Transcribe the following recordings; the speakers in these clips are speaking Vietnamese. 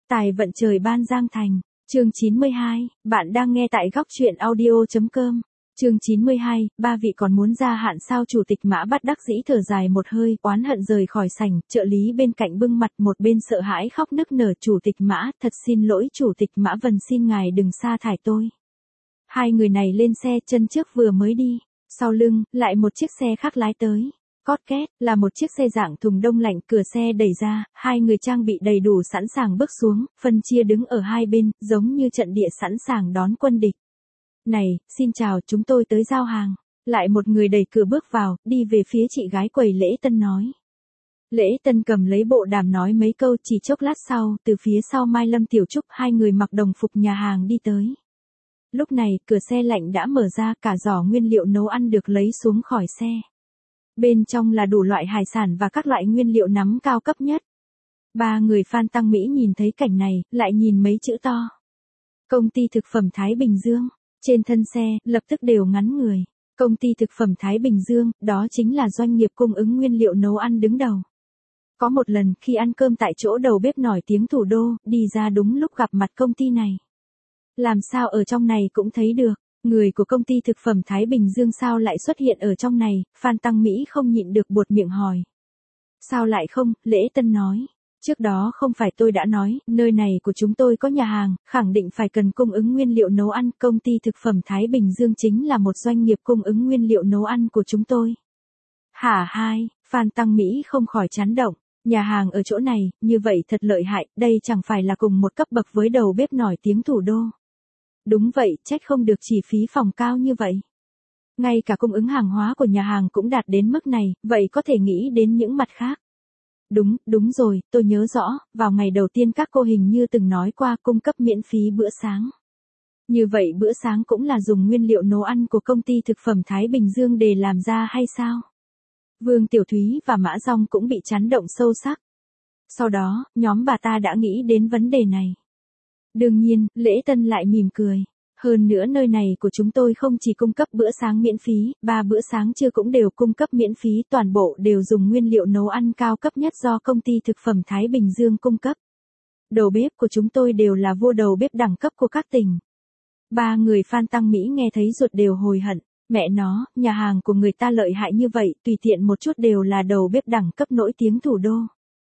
Tài vận trời ban Giang Thành. Chương 92, bạn đang nghe tại góc truyện audio.com. Chương 92, ba vị còn muốn gia hạn sao? Chủ tịch Mã bất đắc dĩ thở dài một hơi, oán hận rời khỏi sảnh, trợ lý bên cạnh bưng mặt một bên sợ hãi khóc nức nở. Chủ tịch Mã, thật xin lỗi Chủ tịch Mã Vân, xin ngài đừng sa thải tôi. Hai người này lên xe, chân trước vừa mới đi, sau lưng, lại một chiếc xe khác lái tới. Cót két, là một chiếc xe dạng thùng đông lạnh, cửa xe đẩy ra, hai người trang bị đầy đủ sẵn sàng bước xuống, phân chia đứng ở hai bên, giống như trận địa sẵn sàng đón quân địch. Này, xin chào, chúng tôi tới giao hàng. Lại một người đẩy cửa bước vào, đi về phía chị gái quầy lễ tân nói. Lễ tân cầm lấy bộ đàm nói mấy câu, chỉ chốc lát sau, từ phía sau Mai Lâm Tiểu Trúc, hai người mặc đồng phục nhà hàng đi tới. Lúc này, cửa xe lạnh đã mở ra, cả giỏ nguyên liệu nấu ăn được lấy xuống khỏi xe. Bên trong là đủ loại hải sản và các loại nguyên liệu nắm cao cấp nhất. Ba người Phan Tăng Mỹ nhìn thấy cảnh này, lại nhìn mấy chữ to. Công ty thực phẩm Thái Bình Dương. Trên thân xe, lập tức đều ngắn người. Công ty thực phẩm Thái Bình Dương, đó chính là doanh nghiệp cung ứng nguyên liệu nấu ăn đứng đầu. Có một lần, khi ăn cơm tại chỗ đầu bếp nổi tiếng thủ đô, đi ra đúng lúc gặp mặt công ty này. Làm sao ở trong này cũng thấy được. Người của công ty thực phẩm Thái Bình Dương sao lại xuất hiện ở trong này? Phan Tăng Mỹ không nhịn được buột miệng hỏi. Sao lại không? Lễ Tân nói. Trước đó không phải tôi đã nói, nơi này của chúng tôi có nhà hàng, khẳng định phải cần cung ứng nguyên liệu nấu ăn. Công ty thực phẩm Thái Bình Dương chính là một doanh nghiệp cung ứng nguyên liệu nấu ăn của chúng tôi. Hả hai, Phan Tăng Mỹ không khỏi chán động. Nhà hàng ở chỗ này, như vậy thật lợi hại, đây chẳng phải là cùng một cấp bậc với đầu bếp nổi tiếng thủ đô. Đúng vậy, trách không được chi phí phòng cao như vậy. Ngay cả cung ứng hàng hóa của nhà hàng cũng đạt đến mức này, vậy có thể nghĩ đến những mặt khác. Đúng rồi, tôi nhớ rõ, vào ngày đầu tiên các cô hình như từng nói qua cung cấp miễn phí bữa sáng. Như vậy bữa sáng cũng là dùng nguyên liệu nấu ăn của công ty thực phẩm Thái Bình Dương để làm ra hay sao? Vương Tiểu Thúy và Mã Dong cũng bị chấn động sâu sắc. Sau đó, nhóm bà ta đã nghĩ đến vấn đề này. Đương nhiên, Lễ Tân lại mỉm cười. Hơn nữa nơi này của chúng tôi không chỉ cung cấp bữa sáng miễn phí, 3 bữa sáng trưa cũng đều cung cấp miễn phí, toàn bộ đều dùng nguyên liệu nấu ăn cao cấp nhất do công ty thực phẩm Thái Bình Dương cung cấp. Đầu bếp của chúng tôi đều là vua đầu bếp đẳng cấp của các tỉnh. Ba người Phan Tăng Mỹ nghe thấy ruột đều hồi hận. Mẹ nó, nhà hàng của người ta lợi hại như vậy, tùy tiện một chút đều là đầu bếp đẳng cấp nổi tiếng thủ đô.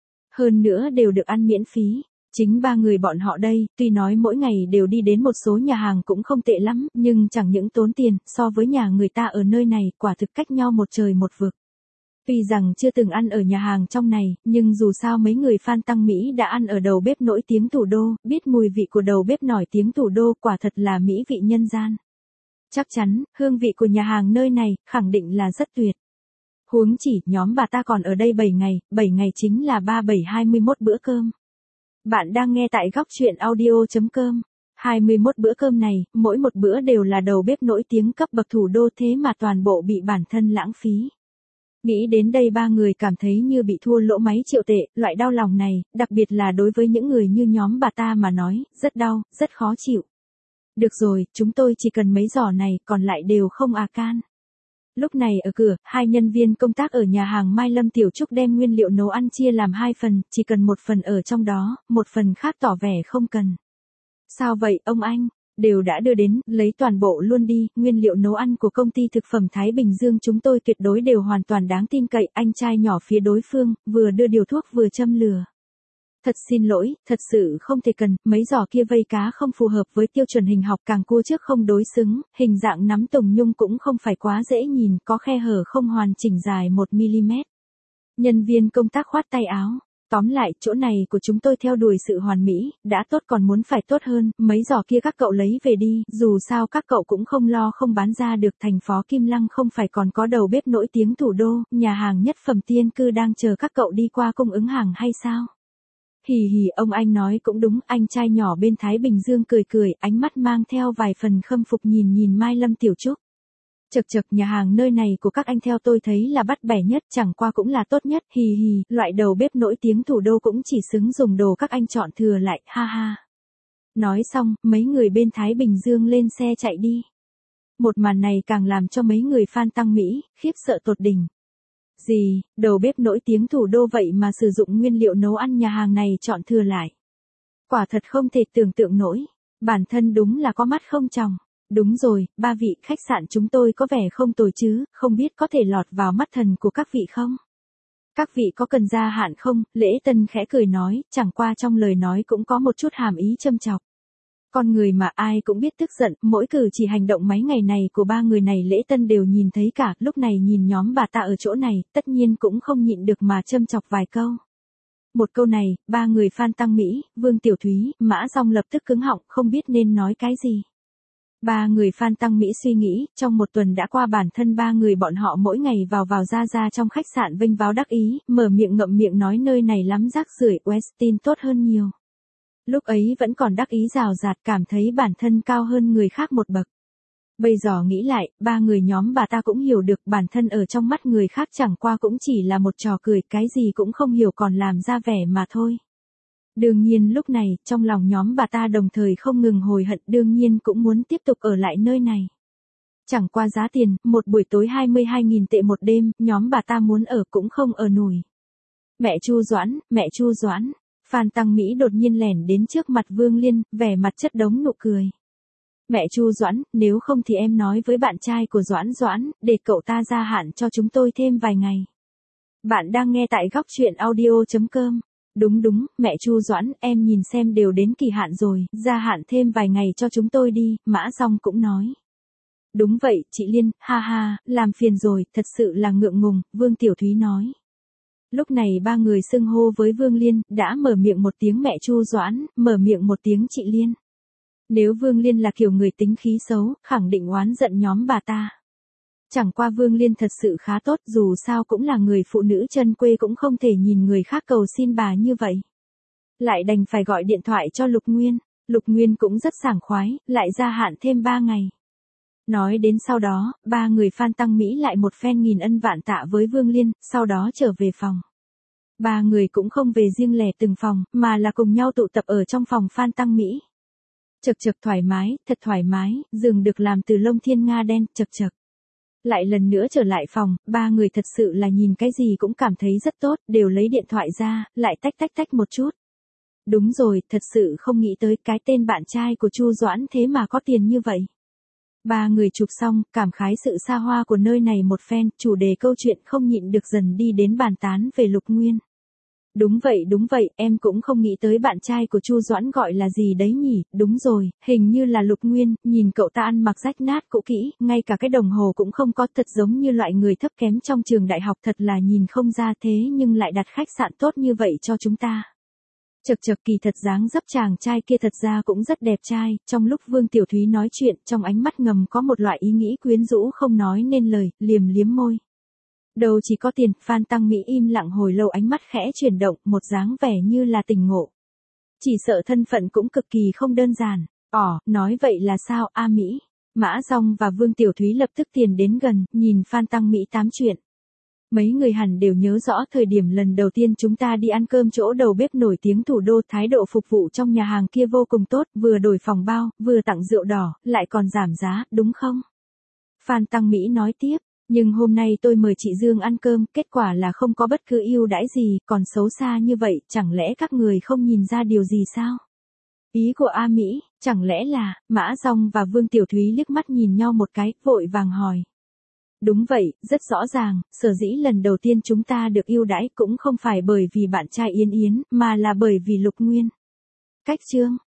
Hơn nữa đều được ăn miễn phí. Chính ba người bọn họ đây, tuy nói mỗi ngày đều đi đến một số nhà hàng cũng không tệ lắm, nhưng chẳng những tốn tiền, so với nhà người ta ở nơi này, quả thực cách nhau một trời một vực. Tuy rằng chưa từng ăn ở nhà hàng trong này, nhưng dù sao mấy người Phan Tăng Mỹ đã ăn ở đầu bếp nổi tiếng thủ đô, biết mùi vị của đầu bếp nổi tiếng thủ đô, quả thật là mỹ vị nhân gian. Chắc chắn, hương vị của nhà hàng nơi này, khẳng định là rất tuyệt. Huống chỉ, nhóm bà ta còn ở đây 7 ngày chính là 37-21 bữa cơm. Bạn đang nghe tại góc truyện audio.com. 21 bữa cơm này, mỗi một bữa đều là đầu bếp nổi tiếng cấp bậc thủ đô, thế mà toàn bộ bị bản thân lãng phí. Nghĩ đến đây ba người cảm thấy như bị thua lỗ mấy triệu tệ, loại đau lòng này, đặc biệt là đối với những người như nhóm bà ta mà nói, rất đau, rất khó chịu. Được rồi, chúng tôi chỉ cần mấy giỏ này, còn lại đều không à can. Lúc này ở cửa, hai nhân viên công tác ở nhà hàng Mai Lâm Tiểu Trúc đem nguyên liệu nấu ăn chia làm 2 phần, chỉ cần một phần ở trong đó, một phần khác tỏ vẻ không cần. Sao vậy, ông anh? Đều đã đưa đến, lấy toàn bộ luôn đi, nguyên liệu nấu ăn của công ty thực phẩm Thái Bình Dương chúng tôi tuyệt đối đều hoàn toàn đáng tin cậy. Anh trai nhỏ phía đối phương, vừa đưa điều thuốc vừa châm lửa. Thật xin lỗi, thật sự không thể cần, mấy giỏ kia vây cá không phù hợp với tiêu chuẩn hình học, càng cua trước không đối xứng, hình dạng nắm tùng nhung cũng không phải quá dễ nhìn, có khe hở không hoàn chỉnh dài 1mm. Nhân viên công tác khoát tay áo. Tóm lại, chỗ này của chúng tôi theo đuổi sự hoàn mỹ, đã tốt còn muốn phải tốt hơn, mấy giỏ kia các cậu lấy về đi, dù sao các cậu cũng không lo không bán ra được. Thành phố Kim Lăng không phải còn có đầu bếp nổi tiếng thủ đô, nhà hàng nhất phẩm Tiên Cư đang chờ các cậu đi qua cung ứng hàng hay sao? Hì hì, ông anh nói cũng đúng. Anh trai nhỏ bên Thái Bình Dương cười cười, ánh mắt mang theo vài phần khâm phục nhìn Mai Lâm Tiểu Trúc. Chật, nhà hàng nơi này của các anh theo tôi thấy là bắt bẻ nhất, chẳng qua cũng là tốt nhất, hì hì, loại đầu bếp nổi tiếng thủ đô cũng chỉ xứng dùng đồ các anh chọn thừa lại, ha ha. Nói xong, mấy người bên Thái Bình Dương lên xe chạy đi. Một màn này càng làm cho mấy người Phan Tăng Mỹ khiếp sợ tột đỉnh. Gì, đầu bếp nổi tiếng thủ đô vậy mà sử dụng nguyên liệu nấu ăn nhà hàng này chọn thừa lại. Quả thật không thể tưởng tượng nổi. Bản thân đúng là có mắt không tròng. Đúng rồi, ba vị, khách sạn chúng tôi có vẻ không tồi chứ, không biết có thể lọt vào mắt thần của các vị không? Các vị có cần gia hạn không? Lễ Tân khẽ cười nói, chẳng qua trong lời nói cũng có một chút hàm ý châm chọc. Con người mà ai cũng biết tức giận, mỗi cử chỉ hành động mấy ngày này của ba người này Lễ Tân đều nhìn thấy cả, lúc này nhìn nhóm bà ta ở chỗ này, tất nhiên cũng không nhịn được mà châm chọc vài câu. Một câu này, ba người Phan Tăng Mỹ, Vương Tiểu Thúy, Mã Song lập tức cứng họng, không biết nên nói cái gì. Ba người Phan Tăng Mỹ suy nghĩ, trong một tuần đã qua bản thân ba người bọn họ mỗi ngày vào ra trong khách sạn vênh váo đắc ý, mở miệng ngậm miệng nói nơi này lắm rác rưởi, Westin tốt hơn nhiều. Lúc ấy vẫn còn đắc ý rào rạt cảm thấy bản thân cao hơn người khác một bậc. Bây giờ nghĩ lại, ba người nhóm bà ta cũng hiểu được bản thân ở trong mắt người khác chẳng qua cũng chỉ là một trò cười, cái gì cũng không hiểu còn làm ra vẻ mà thôi. Đương nhiên lúc này, trong lòng nhóm bà ta đồng thời không ngừng hối hận, đương nhiên cũng muốn tiếp tục ở lại nơi này. Chẳng qua giá tiền, một buổi tối 22.000 tệ một đêm, nhóm bà ta muốn ở cũng không ở nổi. Mẹ Chu Doãn, Phan Tăng Mỹ đột nhiên lẻn đến trước mặt Vương Liên, vẻ mặt chất đống nụ cười. Mẹ Chu Doãn, nếu không thì em nói với bạn trai của Doãn, để cậu ta gia hạn cho chúng tôi thêm vài ngày. Bạn đang nghe tại góc truyện audio.com. Đúng, mẹ Chu Doãn, em nhìn xem đều đến kỳ hạn rồi, gia hạn thêm vài ngày cho chúng tôi đi, Mã Song cũng nói. Đúng vậy, chị Liên, ha ha, làm phiền rồi, thật sự là ngượng ngùng, Vương Tiểu Thúy nói. Lúc này ba người xưng hô với Vương Liên, đã mở miệng một tiếng mẹ Chu Doãn, mở miệng một tiếng chị Liên. Nếu Vương Liên là kiểu người tính khí xấu, khẳng định oán giận nhóm bà ta. Chẳng qua Vương Liên thật sự khá tốt, dù sao cũng là người phụ nữ chân quê cũng không thể nhìn người khác cầu xin bà như vậy. Lại đành phải gọi điện thoại cho Lục Nguyên. Lục Nguyên cũng rất sảng khoái, lại gia hạn thêm 3 ngày. Nói đến sau đó, ba người Phan Tăng Mỹ lại một phen nghìn ân vạn tạ với Vương Liên, sau đó trở về phòng. Ba người cũng không về riêng lẻ từng phòng, mà là cùng nhau tụ tập ở trong phòng Phan Tăng Mỹ. Chật thoải mái, thật thoải mái, giường được làm từ lông thiên nga đen, chật. Lại lần nữa trở lại phòng, ba người thật sự là nhìn cái gì cũng cảm thấy rất tốt, đều lấy điện thoại ra, lại tách một chút. Đúng rồi, thật sự không nghĩ tới cái tên bạn trai của Chu Doãn thế mà có tiền như vậy. Ba người chụp xong, cảm khái sự xa hoa của nơi này một phen, chủ đề câu chuyện không nhịn được dần đi đến bàn tán về Lục Nguyên. Đúng vậy, em cũng không nghĩ tới bạn trai của Chu Doãn gọi là gì đấy nhỉ, đúng rồi, hình như là Lục Nguyên, nhìn cậu ta ăn mặc rách nát cũ kỹ, ngay cả cái đồng hồ cũng không có, thật giống như loại người thấp kém trong trường đại học, thật là nhìn không ra thế nhưng lại đặt khách sạn tốt như vậy cho chúng ta. Chật kỳ thật dáng dấp chàng trai kia thật ra cũng rất đẹp trai, trong lúc Vương Tiểu Thúy nói chuyện, trong ánh mắt ngầm có một loại ý nghĩ quyến rũ không nói nên lời, liếm môi. Đâu chỉ có tiền, Phan Tăng Mỹ im lặng hồi lâu ánh mắt khẽ chuyển động, một dáng vẻ như là tỉnh ngộ. Chỉ sợ thân phận cũng cực kỳ không đơn giản. Nói vậy là sao, A Mỹ? Mã Song và Vương Tiểu Thúy lập tức tiến đến gần, nhìn Phan Tăng Mỹ tám chuyện. Mấy người hẳn đều nhớ rõ thời điểm lần đầu tiên chúng ta đi ăn cơm chỗ đầu bếp nổi tiếng thủ đô, thái độ phục vụ trong nhà hàng kia vô cùng tốt, vừa đổi phòng bao, vừa tặng rượu đỏ, lại còn giảm giá, đúng không? Phan Tăng Mỹ nói tiếp. Nhưng hôm nay tôi mời chị Dương ăn cơm, kết quả là không có bất cứ ưu đãi gì, còn xấu xa như vậy, chẳng lẽ các người không nhìn ra điều gì sao? Ý của A Mỹ, chẳng lẽ là, Mã Song và Vương Tiểu Thúy liếc mắt nhìn nhau một cái, vội vàng hỏi. Đúng vậy, rất rõ ràng, sở dĩ lần đầu tiên chúng ta được ưu đãi cũng không phải bởi vì bạn trai Yến, mà là bởi vì Lục Nguyên. Cách chương,